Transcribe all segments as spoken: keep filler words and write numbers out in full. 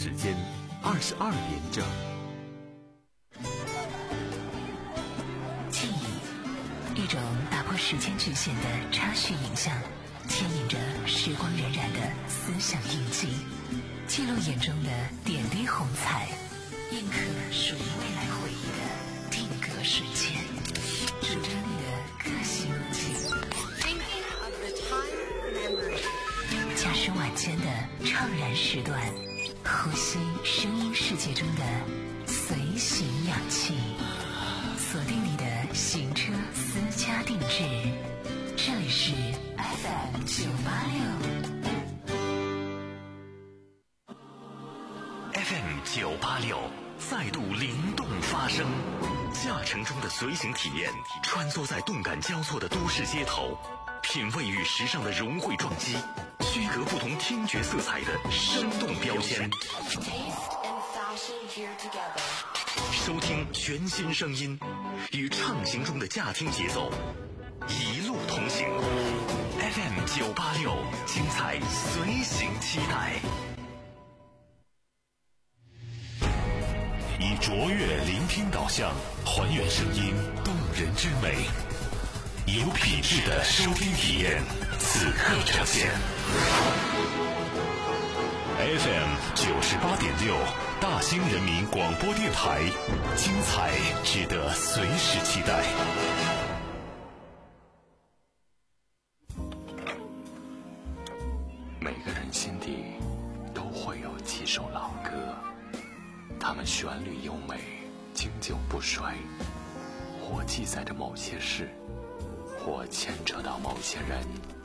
时间二十二点整。 记忆，一种打破时间局限的插叙影像，牵引着时光荏苒的思想印记，记录眼中的点滴红彩，印刻属于未来回忆的定格瞬间，主张你的个性路径。驾驶晚间的怅然时段，呼吸声音世界中的随行氧气，锁定你的行车私家定制，这里是 F M 九八六 F M 九八六再度灵动发声，驾乘中的随行体验，穿梭在动感交错的都市街头，品味与时尚的融汇撞击，区隔不同听觉色彩的生动标签，收听全新声音，与畅行中的驾听节奏一路同行。 F M 九八六，精彩随行期待。 以卓越聆听导向，还原声音动人之美，有品质的收听体验，此刻呈现。F M 九十八点六，大兴人民广播电台，精彩值得随时期待。 每个人心底都会有几首老歌，它们旋律优美，经久不衰，或记载着某些事，或牵扯到某些人。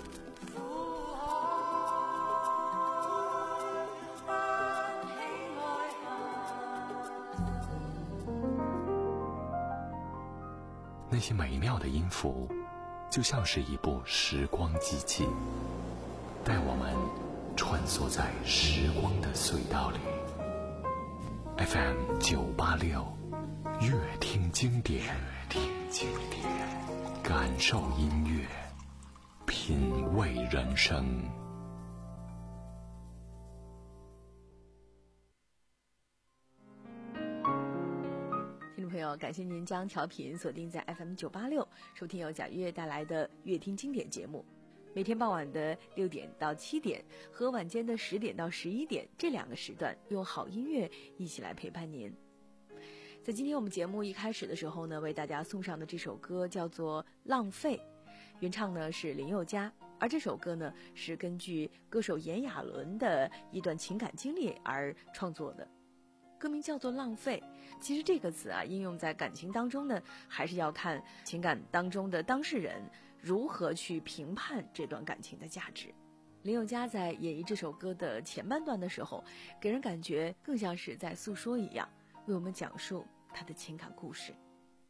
那些美妙的音符，就像是一部时光机器，带我们穿梭在时光的隧道里。F M 九八六，乐听经典，乐听经典，感受音乐，品味人生。 听众朋友，感谢您将调频锁定在 F M 九八六，收听由贾月带来的乐听经典节目。每天傍晚的六点到七点和晚间的十点到十一点这两个时段，用好音乐一起来陪伴您。在今天我们节目一开始的时候呢，为大家送上的这首歌叫做《浪费》，原唱呢是林宥嘉，而这首歌呢是根据歌手炎亚纶的一段情感经历而创作的。歌名叫做浪费，其实这个词啊，应用在感情当中呢，还是要看情感当中的当事人如何去评判这段感情的价值。林宥嘉在演绎这首歌的前半段的时候，给人感觉更像是在诉说一样，为我们讲述他的情感故事。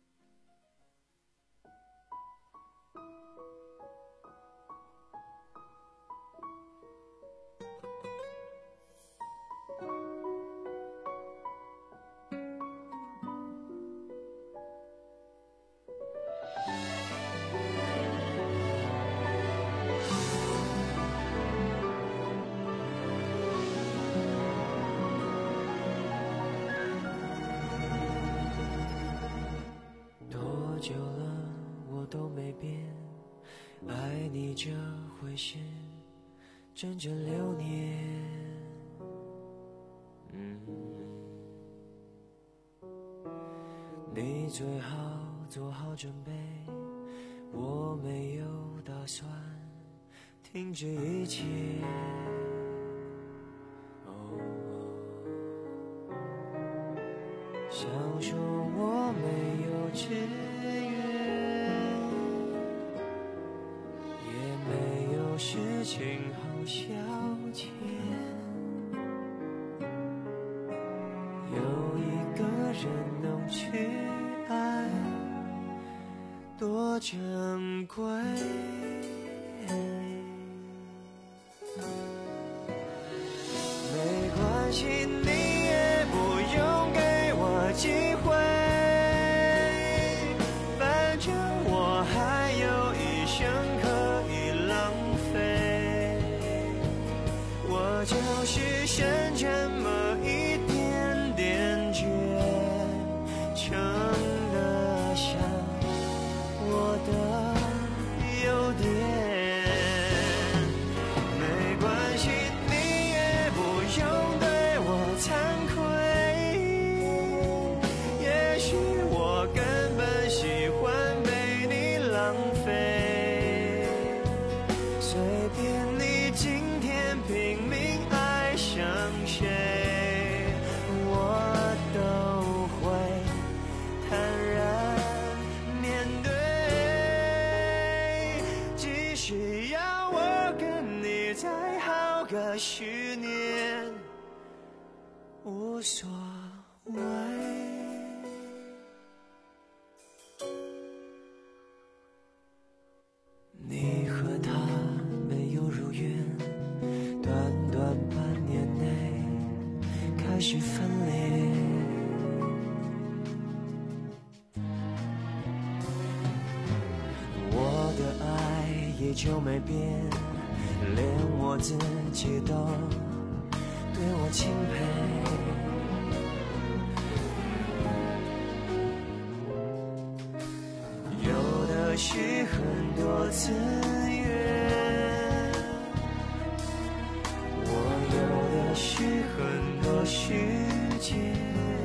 久了我都没变，爱你这回事整整六年。嗯，你最好做好准备，我没有打算停止一切。哦，想说我没有志事情好消遣，有一个人能去爱，多珍贵。没关系，你也不用给我机会，反正我还有一生可以浪费。我就是剩这么一许念无所谓。你和他没有如愿，短短半年内开始分裂。我的爱依旧没变，连我自己都对我钦佩。有的是很多资源，我有的是很多时间，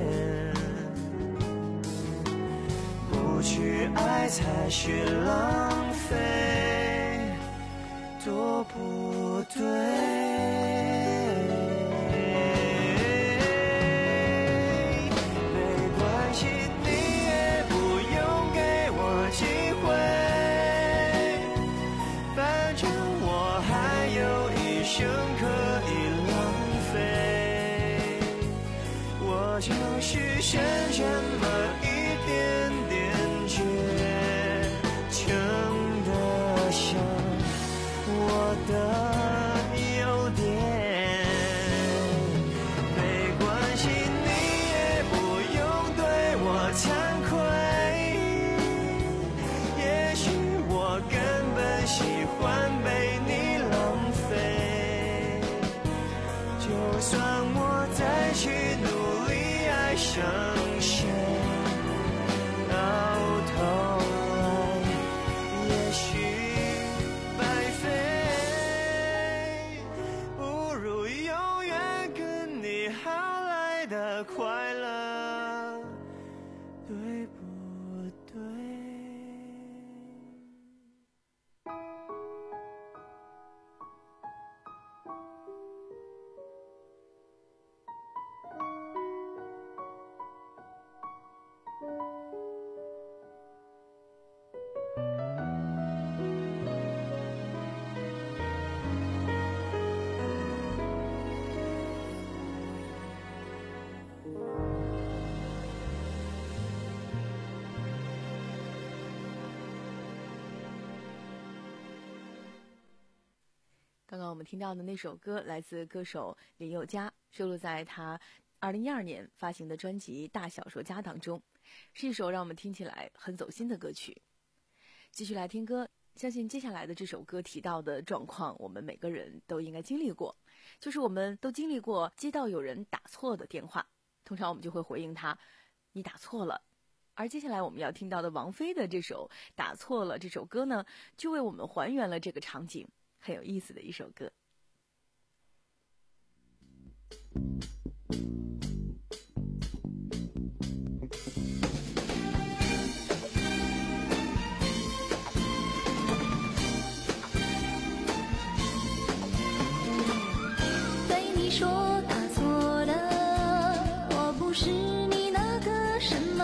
不去爱才是浪费，多不对。就是剩这么一点点倔强的像我的优点，没关系，你也不用对我惭愧，也许我根本喜欢被你浪费，就算我再去努力爱上谁，到头来也许白费，不如永远跟你好来的快乐，对不对？ 刚刚我们听到的那首歌来自歌手林宥嘉，收录在他二零一二年发行的专辑《大小说家》当中，是一首让我们听起来很走心的歌曲。继续来听歌，相信接下来的这首歌提到的状况，我们每个人都应该经历过，就是我们都经历过接到有人打错的电话，通常我们就会回应他，你打错了。而接下来我们要听到的王菲的这首《打错了》这首歌呢，就为我们还原了这个场景，很有意思的一首歌。 对你说打错了，我不是你那个什么，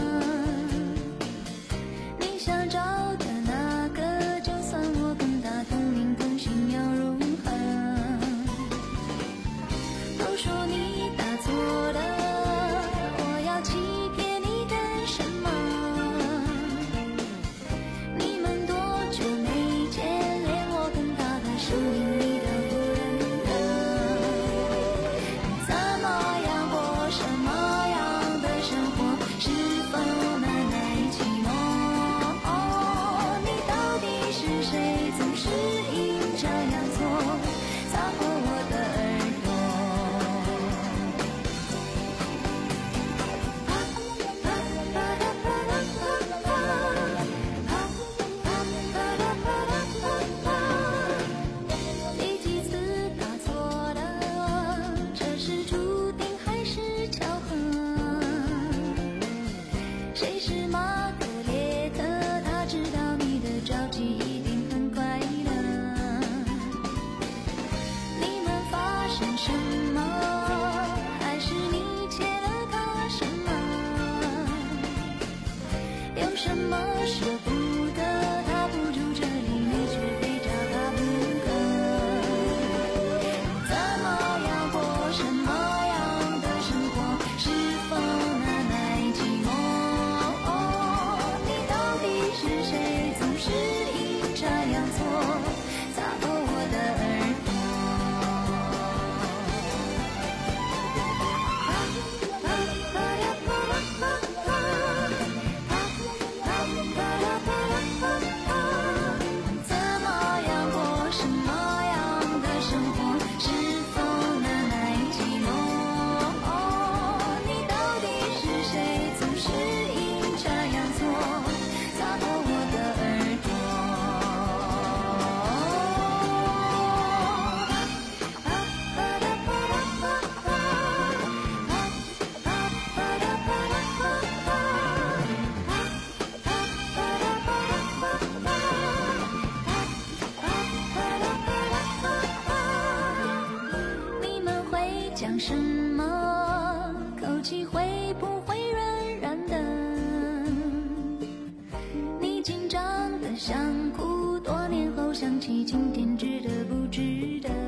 你想找的那个，就算我跟他同名同姓要如何？都说你打错起会不会软软的？你紧张的想哭，多年后想起今天值得不值得？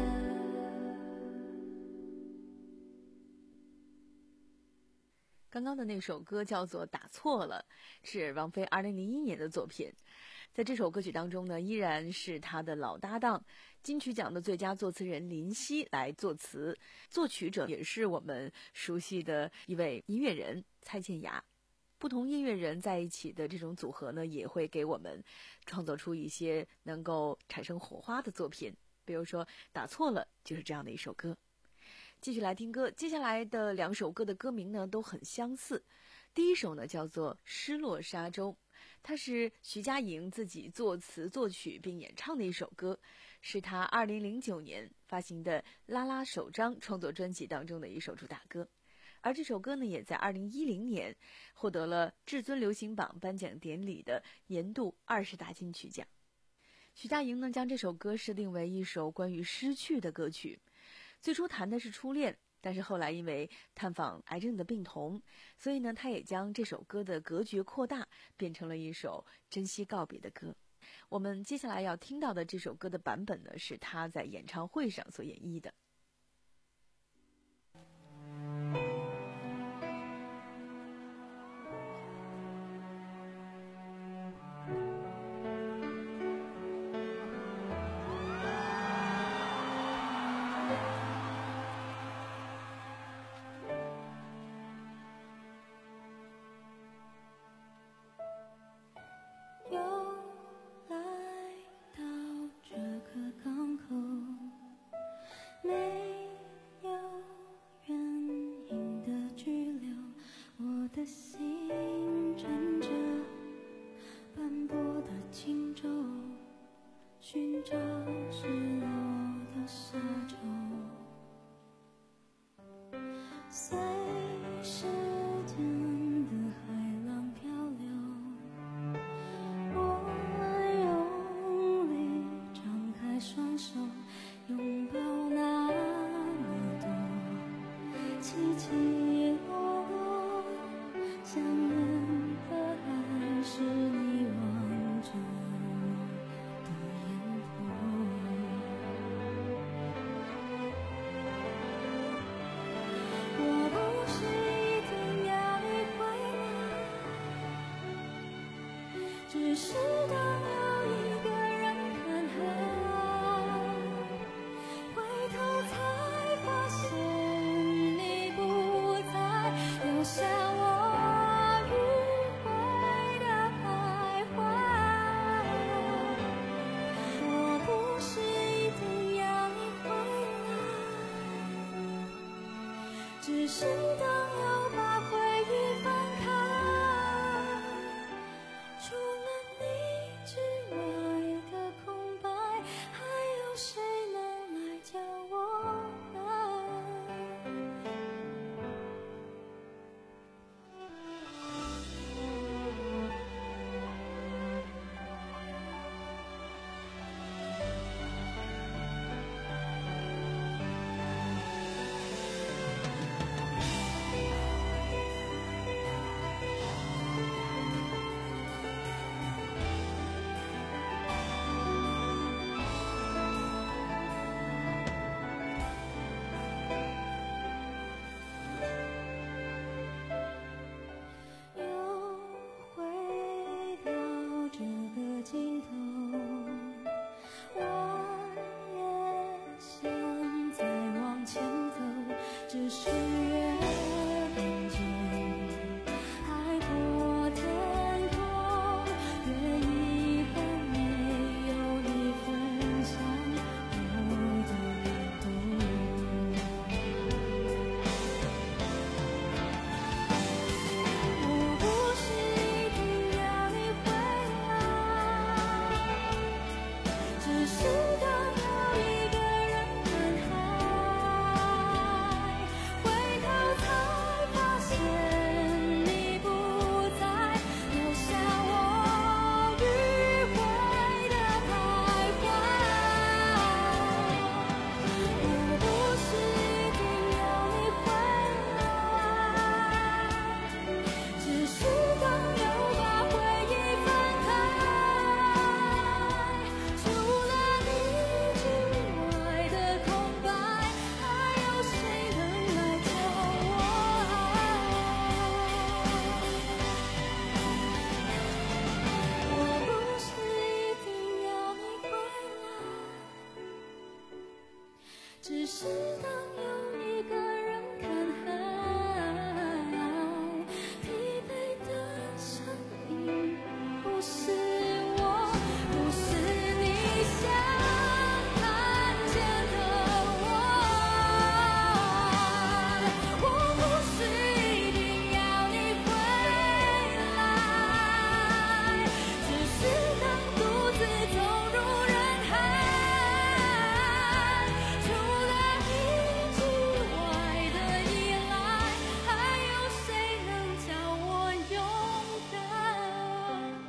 刚刚的那首歌叫做《打错了》，是王菲二零零一年的作品。在这首歌曲当中呢，依然是她的老搭档金曲奖的最佳作词人林夕来作词，作曲者也是我们熟悉的一位音乐人蔡健雅。不同音乐人在一起的这种组合呢，也会给我们创作出一些能够产生火花的作品，比如说《打错了》就是这样的一首歌。继续来听歌，接下来的两首歌的歌名呢都很相似。第一首呢叫做《失落沙洲》，它是徐佳莹自己作词作曲并演唱的一首歌，是她二零零九年发行的《拉拉首张》创作专辑当中的一首主打歌。而这首歌呢也在二零一零年获得了至尊流行榜颁奖典礼的年度二十大金曲奖。徐佳莹呢将这首歌设定为一首关于失去的歌曲，最初谈的是初恋，但是后来因为探访癌症的病童，所以呢他也将这首歌的格局扩大，变成了一首珍惜告别的歌。我们接下来要听到的这首歌的版本呢是他在演唱会上所演绎的。 除了你是当有一个人看海，疲惫的声音不是我，不是你想看见的我，我不是一定要你回来，只是当独自走入人海，除了你之外的依赖，还有谁能叫我勇敢？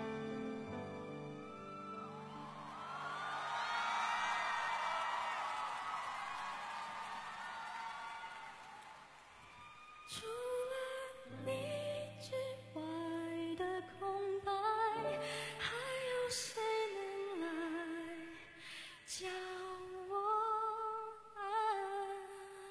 除了你之外的空白，还有谁能来叫我爱？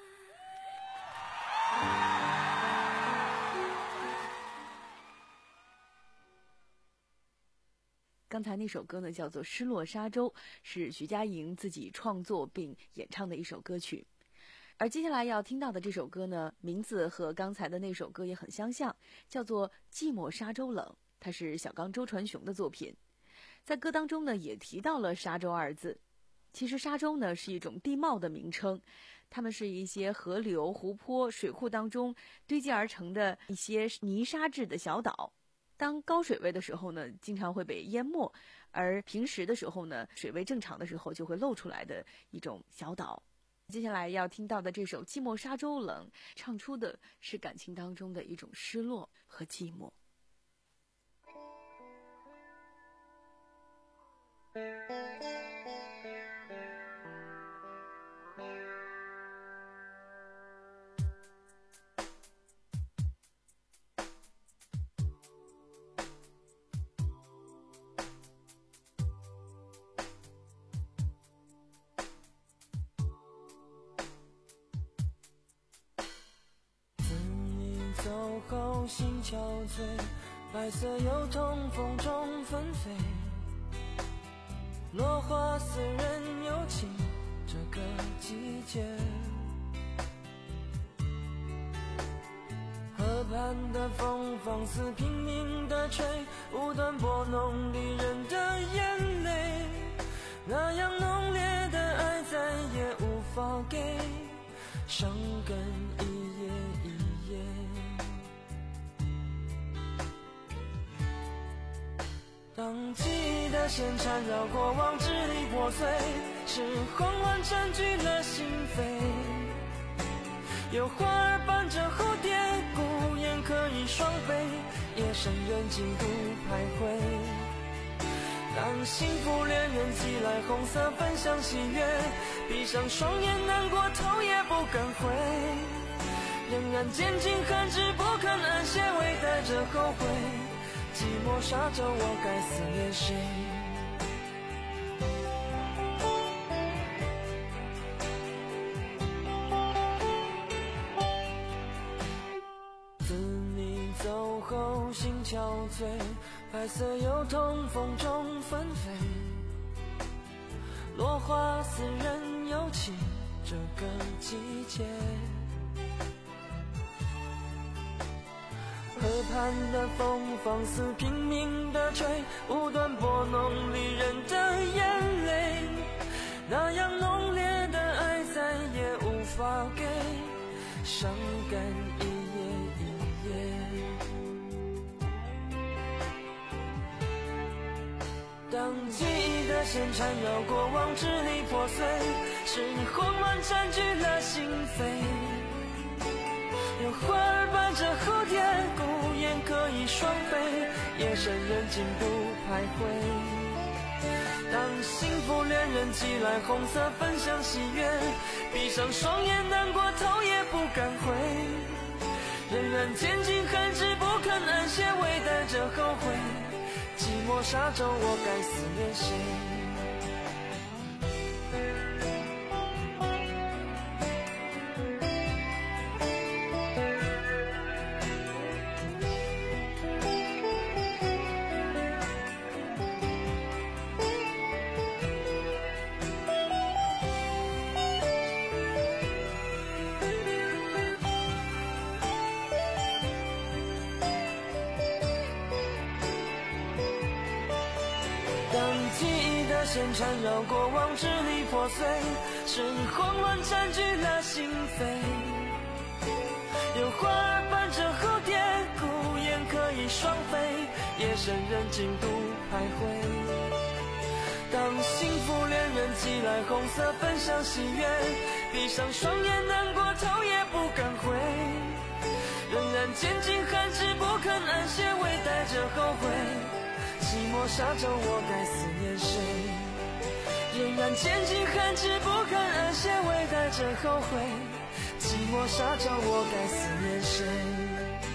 刚才那首歌呢，叫做《失落沙洲》，是徐佳莹自己创作并演唱的一首歌曲。而接下来要听到的这首歌呢，名字和刚才的那首歌也很相像，叫做《寂寞沙洲冷》，它是小刚周传雄的作品。在歌当中呢，也提到了沙洲二字。其实沙洲呢是一种地貌的名称，它们是一些河流、湖泊、水库当中堆积而成的一些泥沙质的小岛。当高水位的时候呢，经常会被淹没，而平时的时候呢，水位正常的时候就会露出来的一种小岛。接下来要听到的这首《寂寞沙洲冷》，唱出的是感情当中的一种失落和寂寞。 走后心憔悴，白色油桐风中纷飞，落花似人有情，这个季节。河畔的风放肆拼命地吹，无端拨弄离人的眼泪，那样浓烈的爱再也无法给，伤感一夜一夜。当记忆的线缠绕过往，支离破碎，是慌乱占据了心扉。有花儿伴着蝴蝶，孤雁可以双飞，夜深人静独徘徊。当幸福恋人寄来红色分享喜悦，闭上双眼难过头也不敢回，仍然坚尽寒枝不肯安歇，微带着后悔。寂寞沙洲，我该思念谁？自你走后心憔悴，白色油桐风中纷飞，落花似人有情，这个季节。河畔的风放肆拼命地吹，无端拨弄离人的眼泪，那样浓烈的爱再也无法给，伤感一夜一夜。当记忆的线缠绕过往，支离破碎，是你慌乱占据了心扉。有花儿伴着蝴蝶，孤雁可以双飞，夜深人静独徘徊。当幸福恋人寄来红色分享喜悦，闭上双眼难过头也不敢回，仍然坚尽寒枝不肯安歇，微带着后悔。寂寞沙洲，我该思念谁？ 线缠绕过往支离破碎，是你慌乱占据了心扉。有花儿伴着蝴蝶，孤雁可以双飞，夜深人静独徘徊。当幸福恋人寄来红色分享喜悦，闭上双眼难过头也不敢回，仍然坚尽寒枝不肯安歇，微带着后悔，寂寞沙洲我该思念谁？仍然坚尽寒枝不肯安歇，微带着后悔，寂寞沙洲我该思念谁？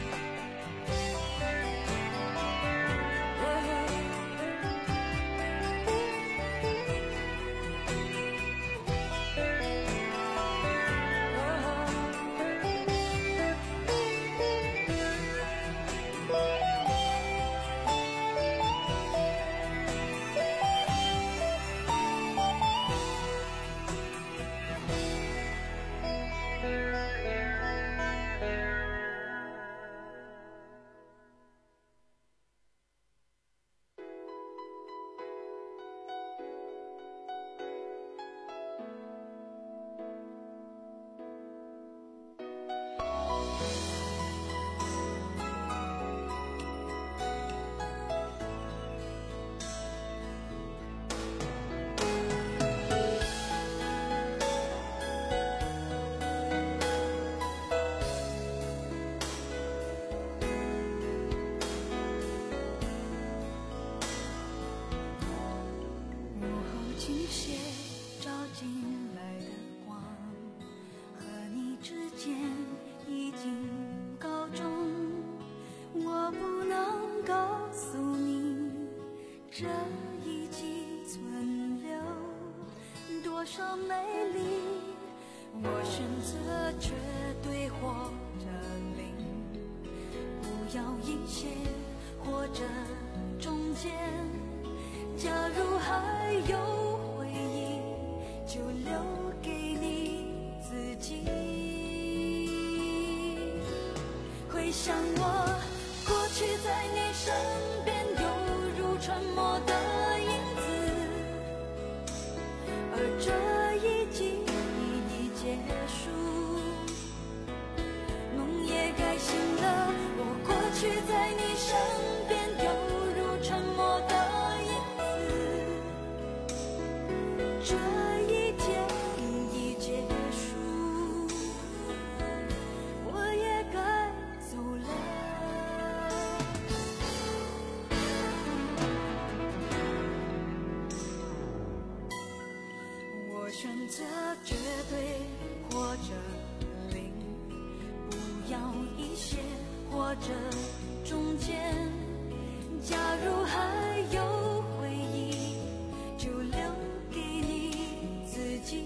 想我过去在你身边，犹如沉默的影子，而这一季已结束，梦也该醒了。我过去在你身边，犹如沉默的影子，这一天已结束，我也该走了。我选择绝对或者零，不要一些或者中间。假如还有回忆，就留给你自己。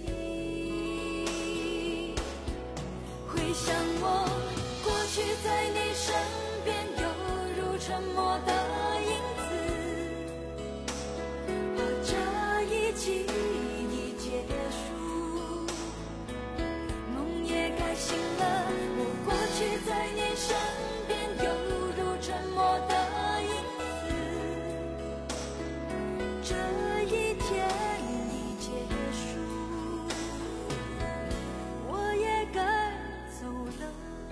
回想我过去在你身边，犹如沉默的影子，而这一季已结束，梦也该醒了。我过去在你身边，犹如沉默的影子，这一天已结束，我也该走了。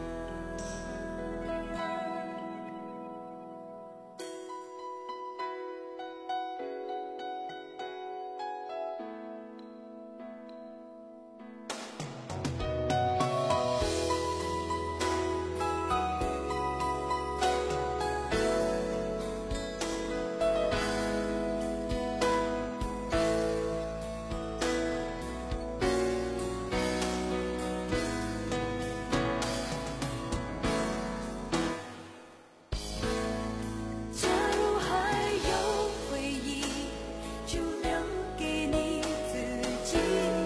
假如还有回忆，就留给你自己。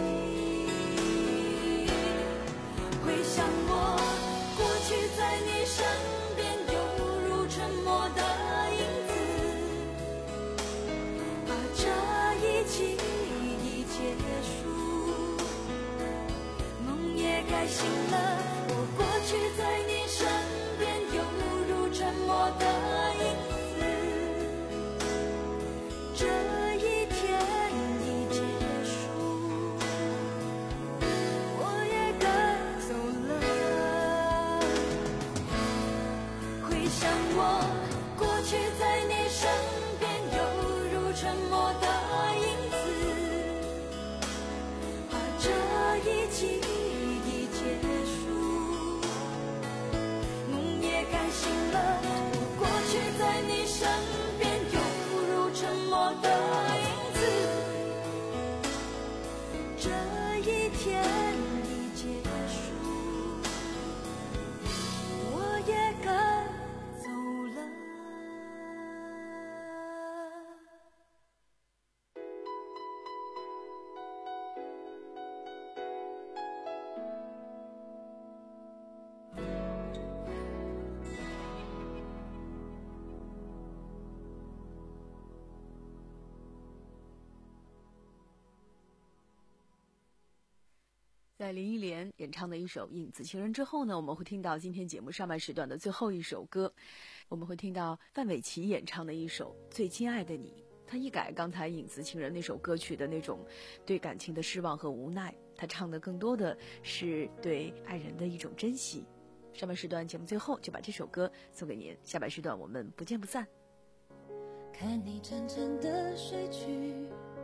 回想我过去在你身边，犹如沉默的影子，而这一季已结束，梦也该醒了。我过去在你身边，犹如沉默的影子，这一天想我，过去在你身边犹如沉默的影子，怕这一季已结束，梦也该醒了。过去在你身边犹如沉默的影子，这一天已结束，我也该走了。 在林忆莲演唱的一首《影子情人》之后呢，我们会听到今天节目上半时段的最后一首歌，我们会听到范玮琪演唱的一首《最亲爱的你》。他一改刚才《影子情人》那首歌曲的那种对感情的失望和无奈，他唱的更多的是对爱人的一种珍惜。上半时段节目最后就把这首歌送给您，下半时段我们不见不散。 看你沉沉的睡去，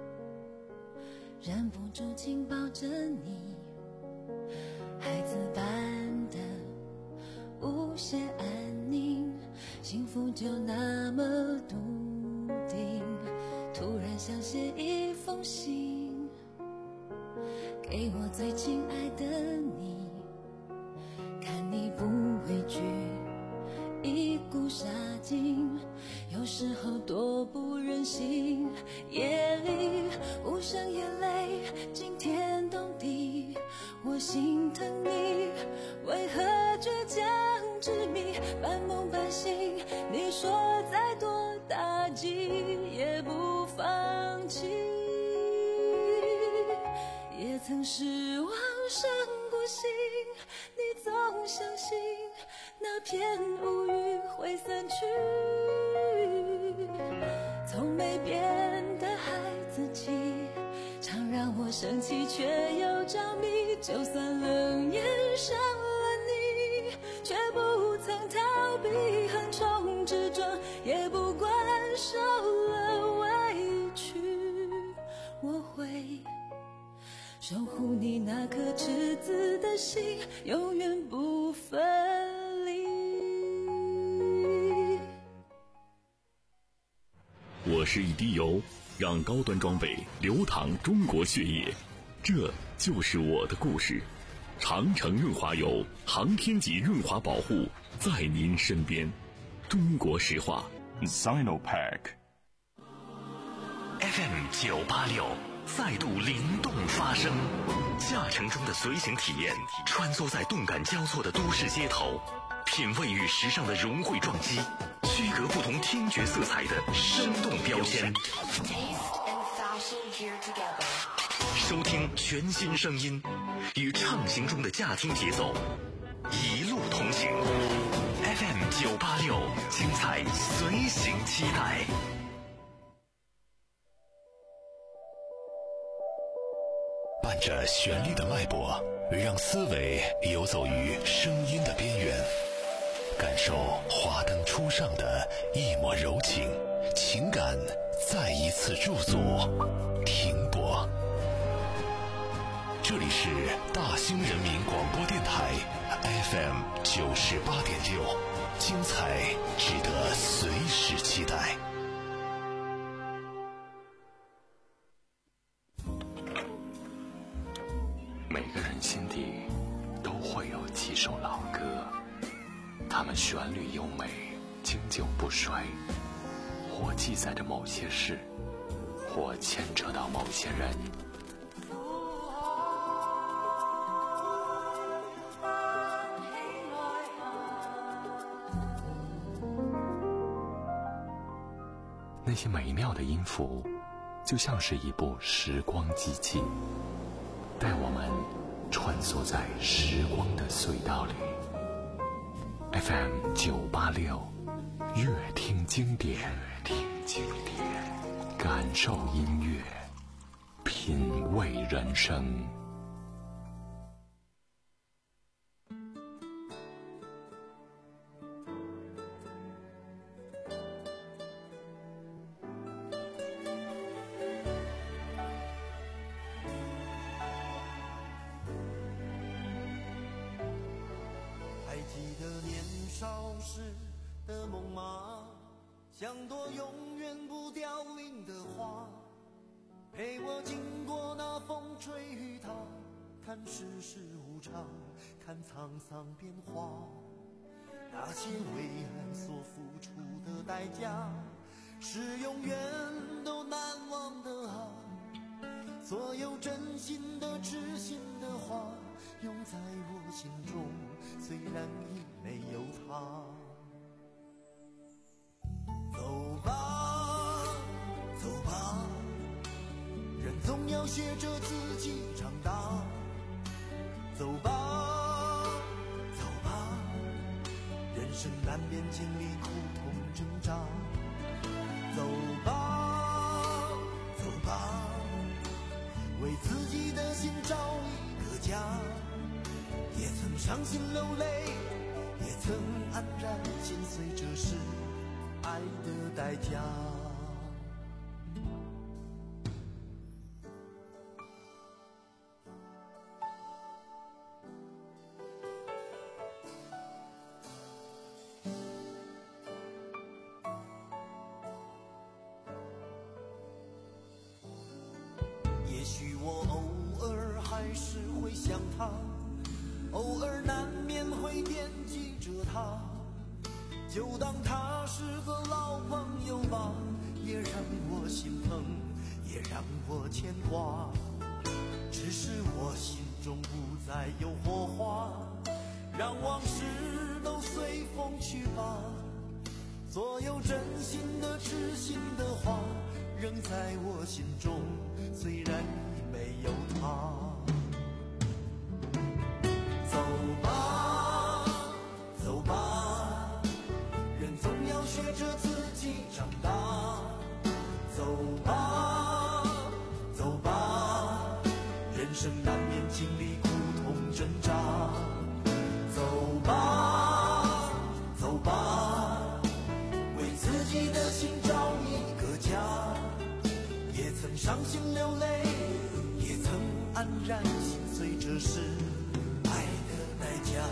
忍不住紧抱着你，孩子般的无限安宁，幸福就那么笃定。突然想写一封信给我最亲爱的你，看你不畏惧一股杀劲，有时候多不忍心，夜里无声眼泪惊天动地，我心疼你为何倔强执迷，半梦半醒，你说再多打击也不放弃，也曾失望伤过心，你总相信那片乌云会散去，从没变的孩子气，常让我生气却又着迷，就算冷眼伤了你，却不曾逃避横冲直撞，也不管受了委屈，我会守护你那颗赤子的心，永远不分离。 我是一滴油，让高端装备流淌中国血液，这就是我的故事。长城润滑油，航天级润滑保护，在您身边。中国石化 Sinopec F M 九八六再度灵动发声，驾乘中的随行体验，穿梭在动感交错的都市街头，品味与时尚的融汇撞击，区隔不同听觉色彩的生动标签，收听全新声音，与畅行中的驾听节奏，一路同行。F M 九八六，精彩随行期待。 伴着旋律的脉搏，让思维游走于声音的边缘，感受华灯初上的一抹柔情，情感再一次驻足停泊。这里是大兴人民广播电台 F M 九十八点六，精彩值得随时期待。 每个人心底都会有几首老歌，它们旋律优美，经久不衰，或记载着某些事，或牵扯到某些人。那些美妙的音符，就像是一部时光机器，带我们穿梭在时光的隧道里。F M 九八六，乐听经典，听经典，感受音乐，品味人生。 的梦吗？像朵永远不凋零的花，陪我经过那风吹雨打，看世事无常，看沧桑变化。那些为爱所付出的代价，是永远都难忘的啊。所有真心的痴心的话，永在我心中，虽然已没有他。走吧走吧，人总要学着自己长大。走吧走吧，人生难免经历苦痛挣扎。走吧走吧，为自己的心找一个家。也曾伤心流泪，也曾黯然心碎，这是爱的代价。也许我偶尔还是会想他，偶尔难免会惦记着他，就当他是个老朋友吧，也让我心疼，也让我牵挂。只是我心中不再有火花，让往事都随风去吧。所有真心的痴心的话，仍在我心中，虽然已没有他。走吧走吧，人总要学着自己长大。走吧走吧，人生难免经历苦痛挣扎。走吧走吧，为自己的心找一个家。也曾伤心流泪，也曾黯然心碎，这是爱的代价。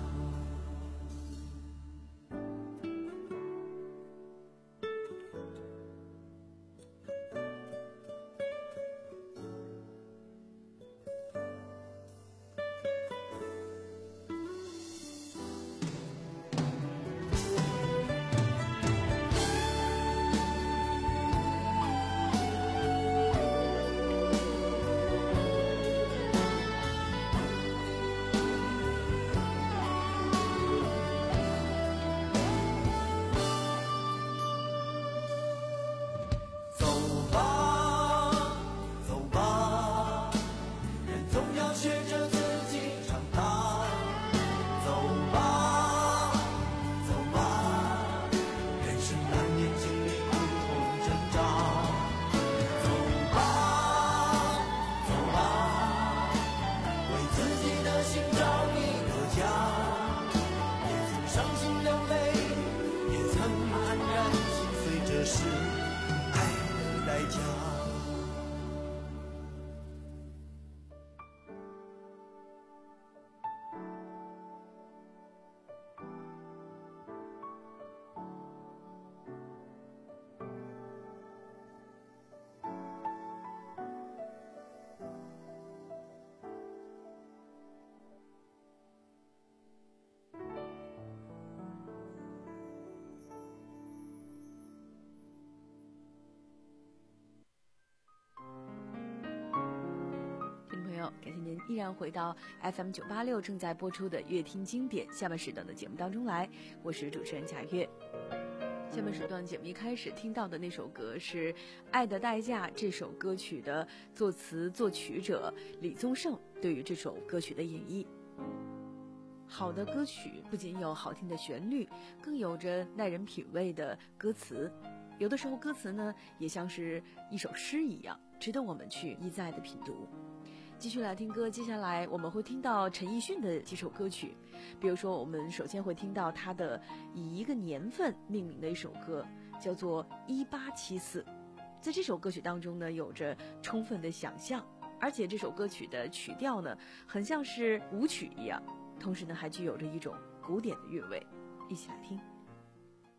感谢您依然回到 F M 九八六正在播出的乐听经典下半时段的节目当中来，我是主持人贾月。下半时段节目一开始听到的那首歌是《爱的代价》，这首歌曲的作词作曲者李宗盛对于这首歌曲的演绎。好的歌曲不仅有好听的旋律，更有着耐人品味的歌词，有的时候歌词呢也像是一首诗一样，值得我们去一再的品读。继续来听歌，接下来我们会听到陈奕迅的几首歌曲，比如说我们首先会听到他的以一个年份命名的一首歌，叫做一八七四。在这首歌曲当中呢，有着充分的想象，而且这首歌曲的曲调呢很像是舞曲一样，同时呢还具有着一种古典的韵味。一起来听。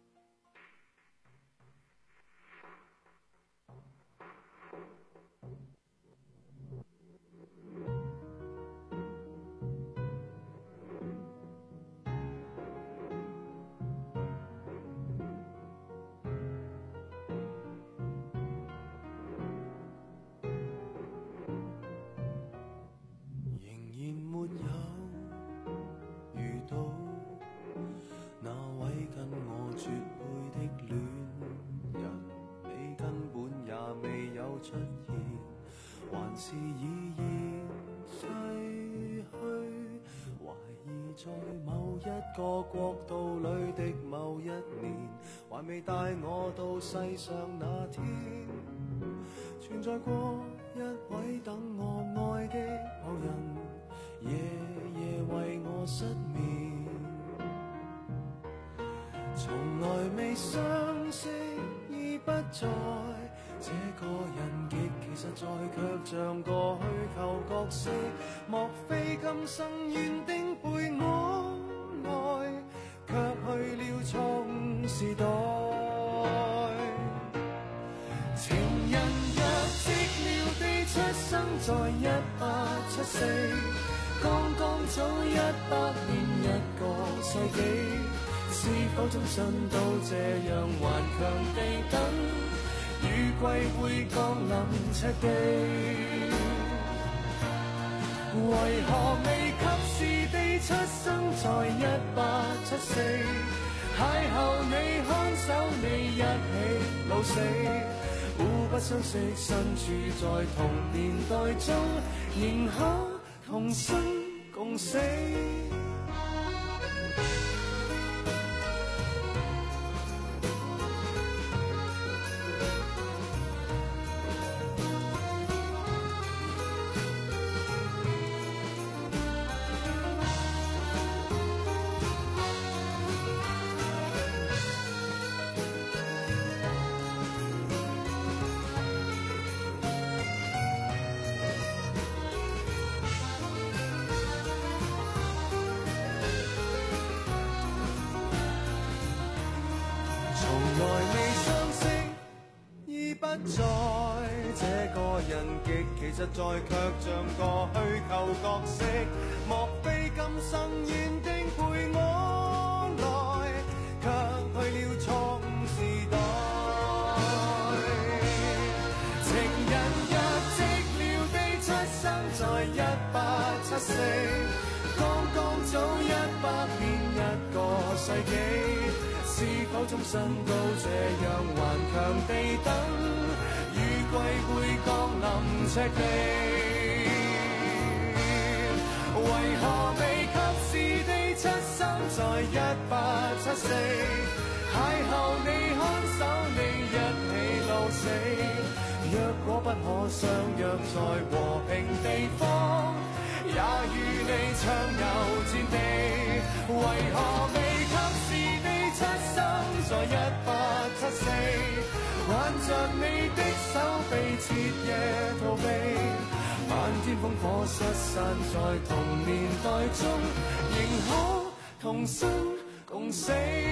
是已然逝去，懷疑在某一個國度裏的某一年，還未帶我到世上那天，存在過一位等我愛的某人，夜夜為我失眠。從來未相識已不在，這個人極其實在，卻像個虛構角色。莫非今生原定陪我愛，卻去了錯誤時代。情人若寂寥地出生在一八七四，剛剛早一百年一個世紀，是否終身都這樣頑強地等，雨季會降臨赤地？為何未及時地出生在一八七四，邂逅你看守你一起老死，互不相識身處在同年代中，仍可同生共死。在這個人極其實在，卻像個虛構角色。莫非今生原定陪我來，卻去了錯誤時代。情人若寂寥地出生在一八七四，剛剛早一百年一個世紀，是否終身都這樣頑強地等？雨季會降臨赤地，為何未及時地出生在一八七四，邂逅你看守你一起老死，若果不可相約在和平地方，也與你暢遊戰地，為何未及時地出生在一八七四，挽着你的手臂徹夜逃避，漫天烽火失散在同年代中，仍可同生共死。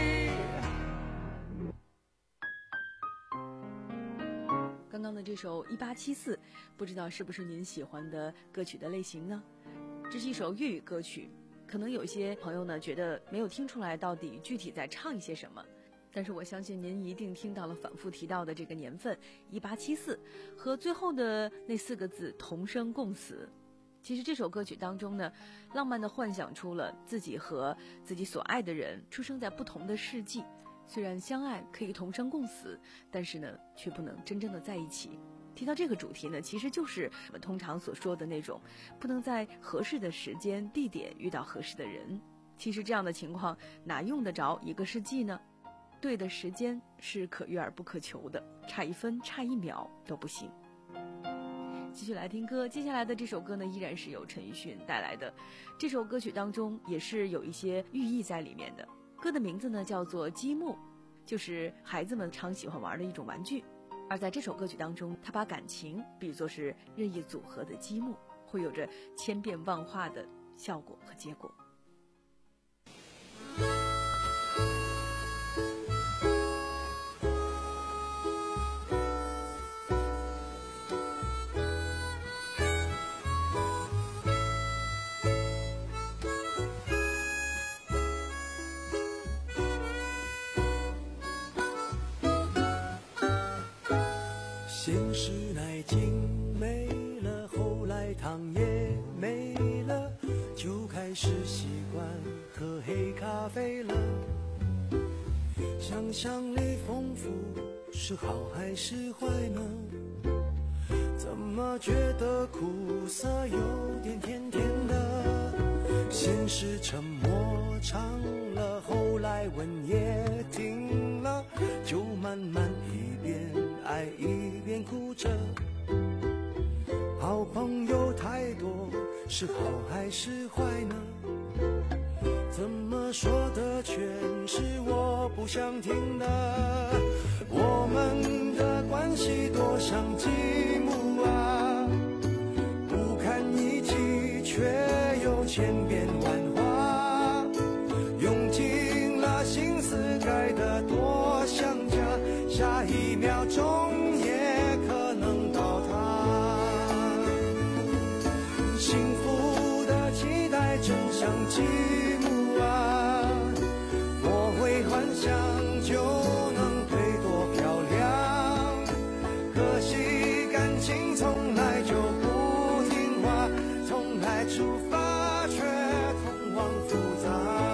刚刚的这首一八七四，不知道是不是您喜欢的歌曲的类型呢？这是一首粤语歌曲，可能有些朋友呢觉得没有听出来到底具体在唱一些什么，但是我相信您一定听到了反复提到的这个年份一八七四和最后的那四个字同生共死。其实这首歌曲当中呢，浪漫地幻想出了自己和自己所爱的人出生在不同的世纪，虽然相爱可以同生共死，但是呢却不能真正的在一起。提到这个主题呢，其实就是我们通常所说的那种不能在合适的时间地点遇到合适的人。其实这样的情况哪用得着一个世纪呢？对的时间是可遇而不可求的，差一分差一秒都不行。继续来听歌，接下来的这首歌呢，依然是由陈奕迅带来的。这首歌曲当中也是有一些寓意在里面的。歌的名字呢叫做积木，就是孩子们常喜欢玩的一种玩具。而在这首歌曲当中，他把感情比作是任意组合的积木，会有着千变万化的效果和结果。 现实奶精没了，后来糖也没了，就开始习惯喝黑咖啡了。想象力丰富是好还是坏呢？怎么么觉得苦涩有点甜甜的？先是沉默长了，后来吻也停了，就慢慢一边爱一边哭着。好朋友太多，是好还是坏呢？怎么说的全是我不想听的？我们的关系多像积木啊，不堪一击，却又千变万化，用尽了心思盖得多像家，下一秒钟也可能倒塌。幸福的期待正像积木啊，我会幻想就能对多漂亮，可惜感情从来就不听话，从来出发却通往复杂。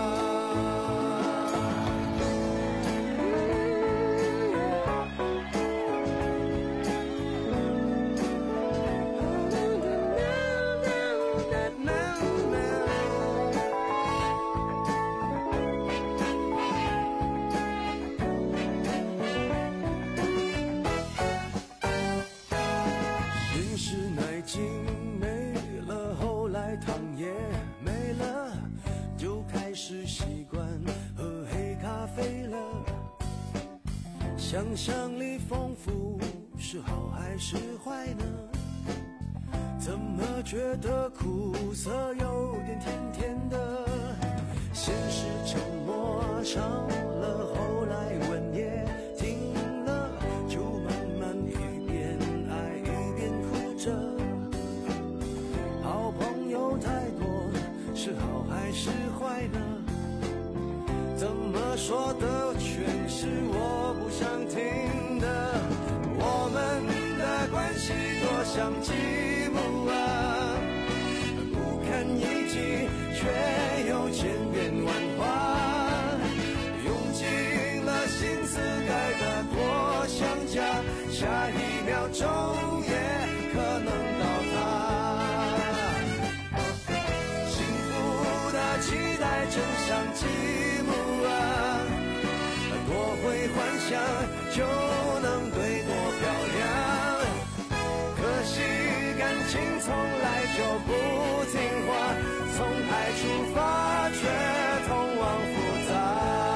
先是奶精没了，后来糖也没了，就开始习惯喝黑咖啡了。想象力丰富是好还是坏呢？怎么觉得苦涩有点甜甜的？先是沉默长了，后来吻也停了，就慢慢一边爱一边哭着。好朋友太多，是好还是坏呢？怎么说的全是我不想听的？我们的关系多像积木啊，不堪一击，却又千变万化，用尽了心思盖得多像家，下一秒钟也可能倒塌。幸福的期待正像积木啊，多会幻想就能对多漂亮，可惜感情从来就不听话，从爱出发却通往复杂。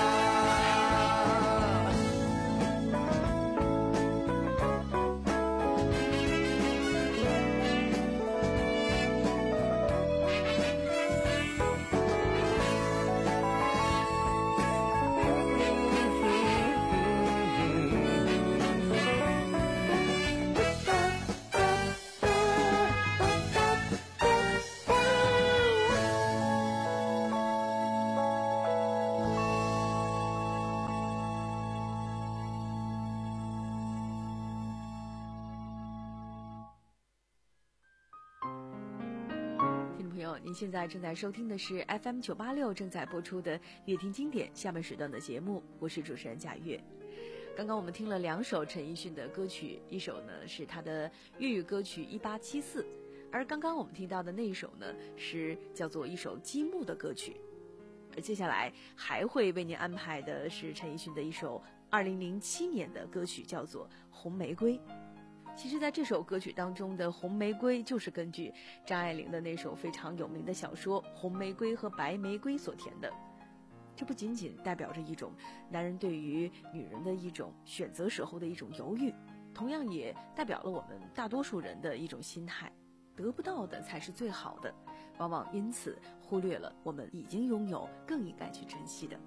您现在正在收听的是 F M 九八六正在播出的乐听经典下半时段的节目，我是主持人贾月。刚刚我们听了两首陈奕迅的歌曲，一首呢是他的粤语歌曲一八七四，而刚刚我们听到的那一首呢是叫做一首积木的歌曲。而接下来还会为您安排的是陈奕迅的一首二零零七年的歌曲，叫做《红玫瑰》。其实在这首歌曲当中的红玫瑰就是根据张爱玲的那首非常有名的小说《红玫瑰和白玫瑰》所填的。这不仅仅代表着一种男人对于女人的一种选择时候的一种犹豫，同样也代表了我们大多数人的一种心态，得不到的才是最好的，往往因此忽略了我们已经拥有更应该去珍惜的。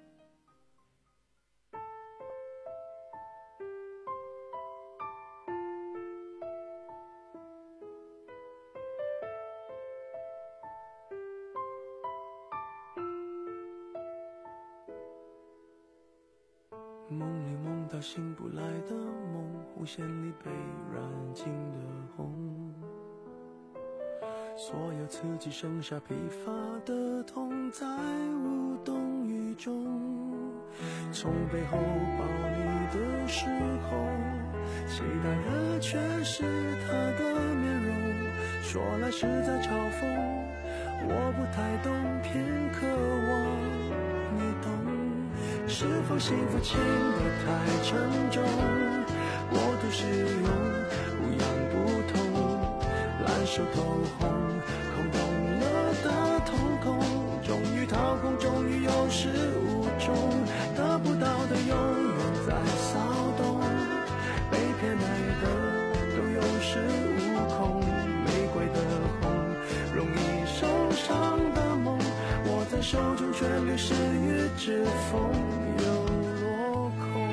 梦里梦到醒不来的梦，弧线里被染尽的红，所有刺激剩下疲乏的痛，在无动于衷。从背后抱你的时候，期待的却是他的面容。说来是在嘲讽，我不太懂，偏渴望你懂。是否幸福轻得太沉重，过度使用不痒不痛，烂熟透红，空洞了的瞳孔，终于掏空，终于有始无终，得不到的永远在骚动，被偏爱的都有恃无恐，玫瑰的红，容易受伤的梦，握在手中却流失于指缝，又落空。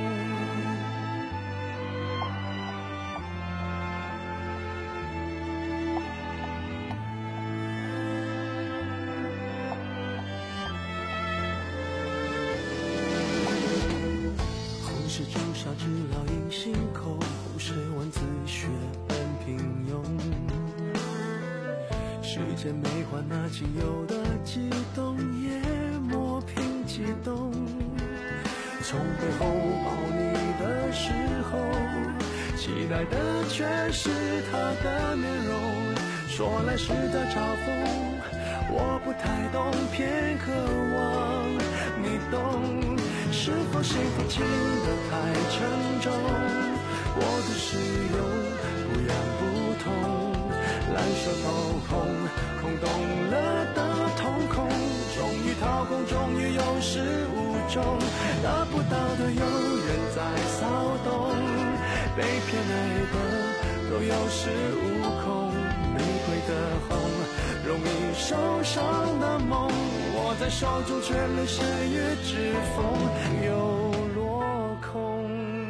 红是朱砂痣烙印心口，红是文字血本平庸，时间没换那仅有的悸动，也磨平激动。从背后抱你的时候，期待的却是他的面容。说来是在嘲讽，我不太懂，偏渴望你懂。是否幸福轻得太沉重，过度使用不痒不痛，烂熟透空，空洞了的瞳孔，终于掏空，终于有始无终，得不到的永远在骚动，被偏爱的都有恃无恐，玫瑰的红，容易受伤的梦，握在手中却流失于指缝，又落空。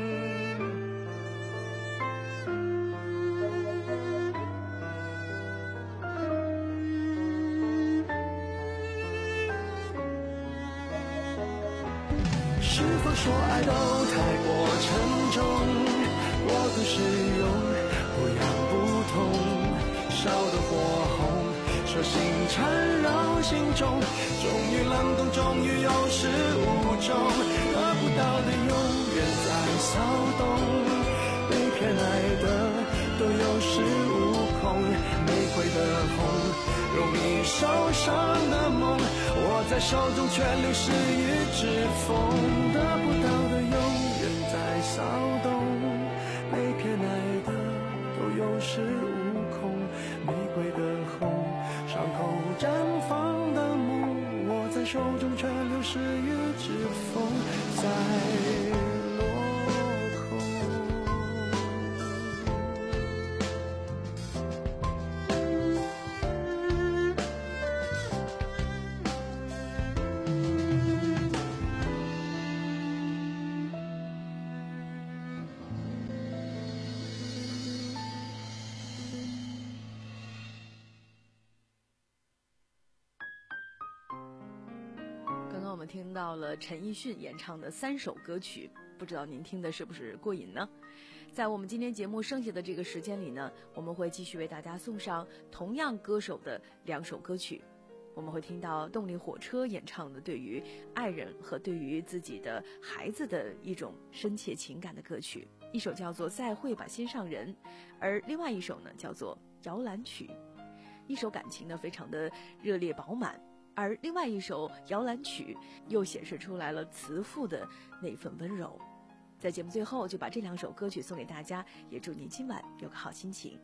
是否说爱都太过沉重，过度使用不痒不痛，烧得火红，手心缠绕心中，终于冷冻，终于有始无终，得不到的永远在骚动，被偏爱的都有恃无恐，玫瑰的红，容易受伤的梦，握在手中却流失于指缝，得不到的永远在骚动，被偏爱的都有恃无恐，玫瑰的红，伤口绽放的梦，握在手中却流失于指缝，在落空。 刚刚我们听到了陈奕迅演唱的三首歌曲，不知道您听的是不是过瘾呢？在我们今天节目剩下的这个时间里呢，我们会继续为大家送上同样歌手的两首歌曲。我们会听到动力火车演唱的对于爱人和对于自己的孩子的一种深切情感的歌曲，一首叫做《再会吧心上人》，而另外一首呢叫做《摇篮曲》，一首感情呢非常的热烈饱满，而另外一首《摇篮曲》又显示出来了慈父的那份温柔。在节目最后就把这两首歌曲送给大家，也祝您今晚有个好心情。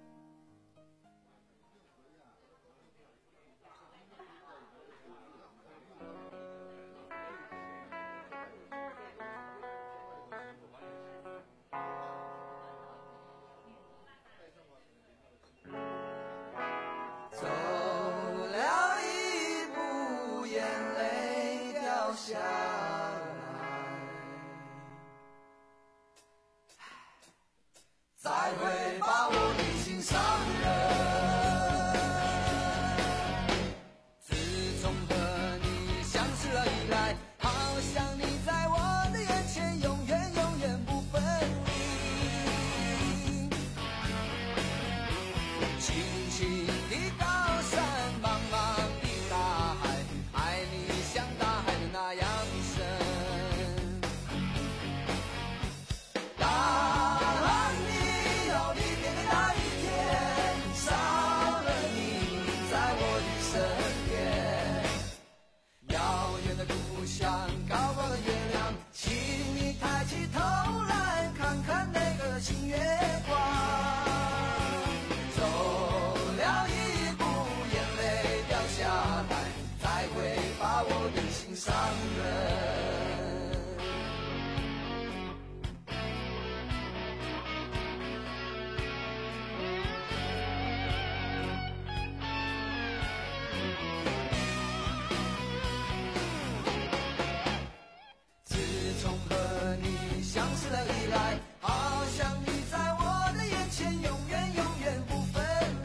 走了一步，眼泪掉下来。再会吧，我的心上。 从和你相识的以来，好像你在我的眼前永远永远不分离。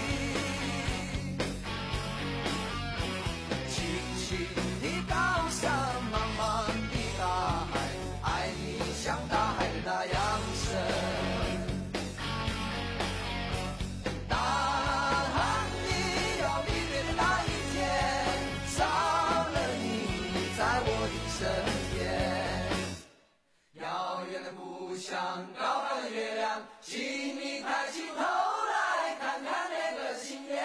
轻轻地高山，茫茫的大海，爱你像大海的那样深。像高高的月亮，请你抬起头来看看那个新月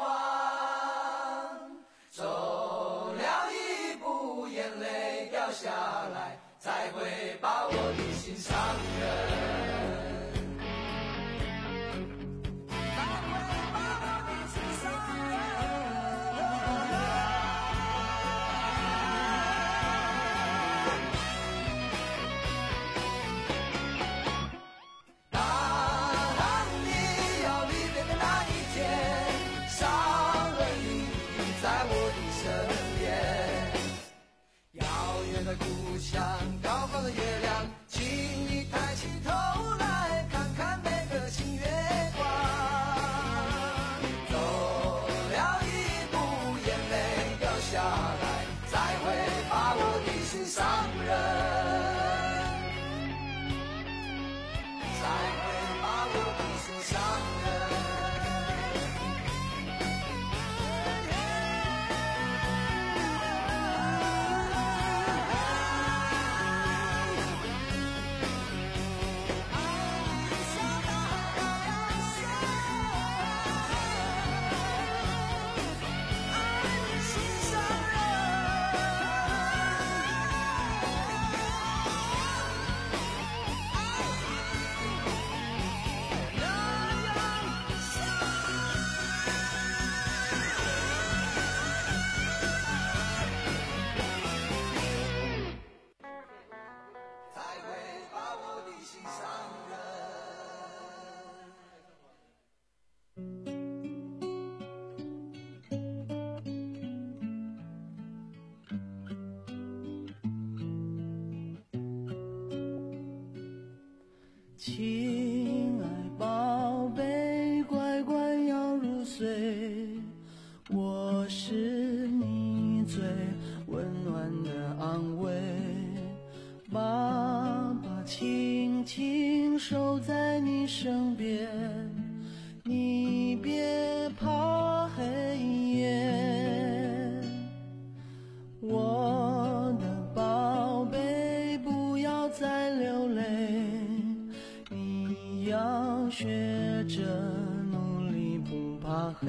光。走了一步，眼泪掉下来，才会把我的心上人。故乡高高的月亮，请你抬起头来看看那个新月光。走了一步，眼泪掉下来，才会把我的心上人，才会把我的心上人。 亲爱宝贝，乖乖要入睡，我是你最温暖的安慰。爸爸轻轻守在你身边，你别怕黑夜。我的宝贝，不要再流泪，要学着努力不怕黑，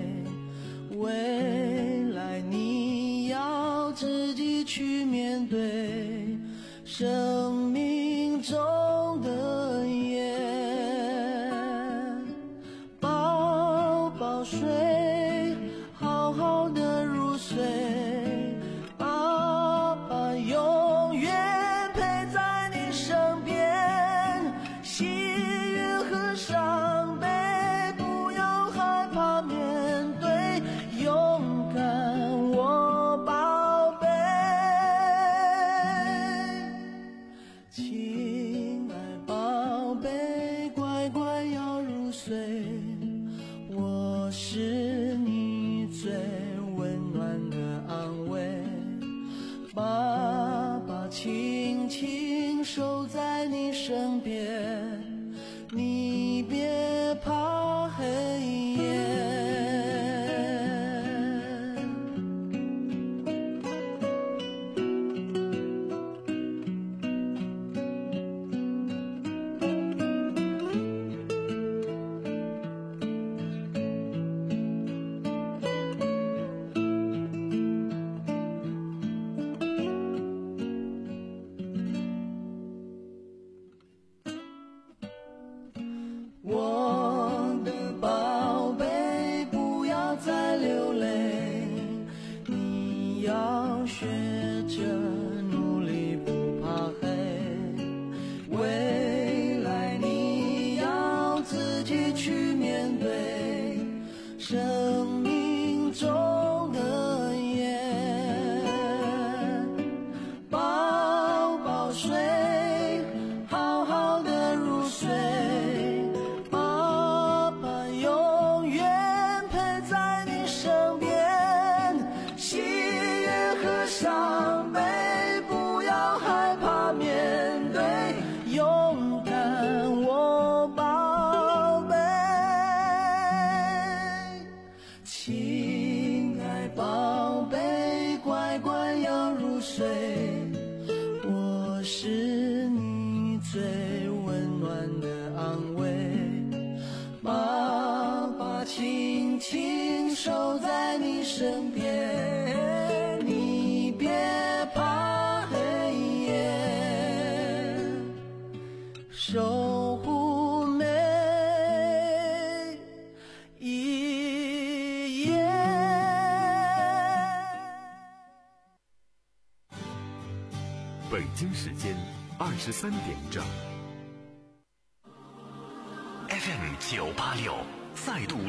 未来你要自己去面对生命中的夜。宝宝睡，好好的入睡，爸爸永远陪在你身边。幸运和伤悲不要害怕面对，勇敢我宝贝。亲爱宝贝，乖乖要入睡，我是你最温暖的安慰。爸爸轻轻守在你身边，你别怕黑夜。 身边，你别怕黑夜，守护每一夜。 北京时间二十三点整。 F M 九八六再度